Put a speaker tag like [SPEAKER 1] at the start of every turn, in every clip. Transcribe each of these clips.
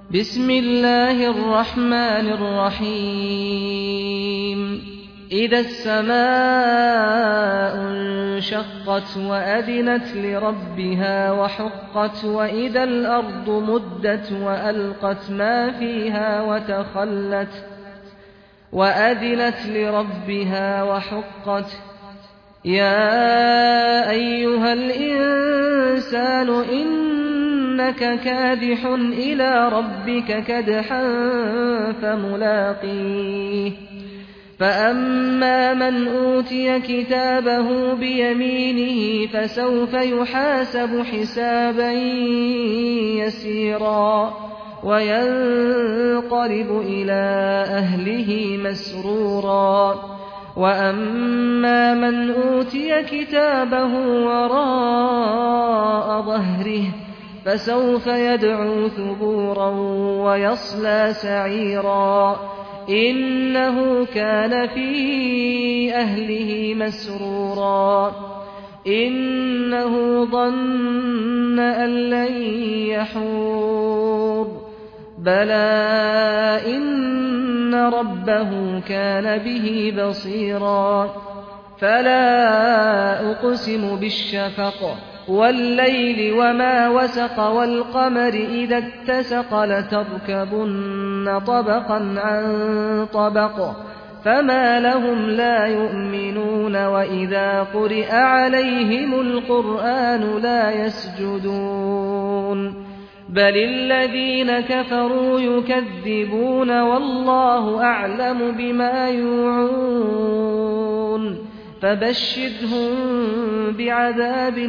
[SPEAKER 1] بسم الله الرحمن الرحيم إذا السماء انشقت وأذنت لربها وحقت وإذا الأرض مدت وألقت ما فيها وتخلت وأذنت لربها وحقت يا أيها الإنسان إنك كادح إلى ربك كدحا فملاقيه فأما من أوتي كتابه بيمينه فسوف يحاسب حسابا يسيرا وينقلب إلى أهله مسرورا وأما من أوتي كتابه وراء ظهره فسوف يدعو ثبورا ويصلى سعيرا إنه كان في أهله مسرورا إنه ظن أن لن يحور بلى إن ربه كان به بصيرا فلا أقسم بالشفق والليل وما وسق والقمر إذا اتسق لتركبن طبقا عن طبق فما لهم لا يؤمنون وإذا قرئ عليهم القرآن لا يسجدون بل الذين كفروا يكذبون والله أعلم بما يوعون فبشرهم بعذاب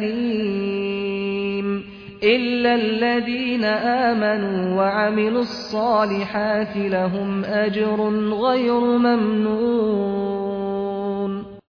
[SPEAKER 1] أليم إلا الذين آمنوا وعملوا الصالحات لهم أجر غير ممنون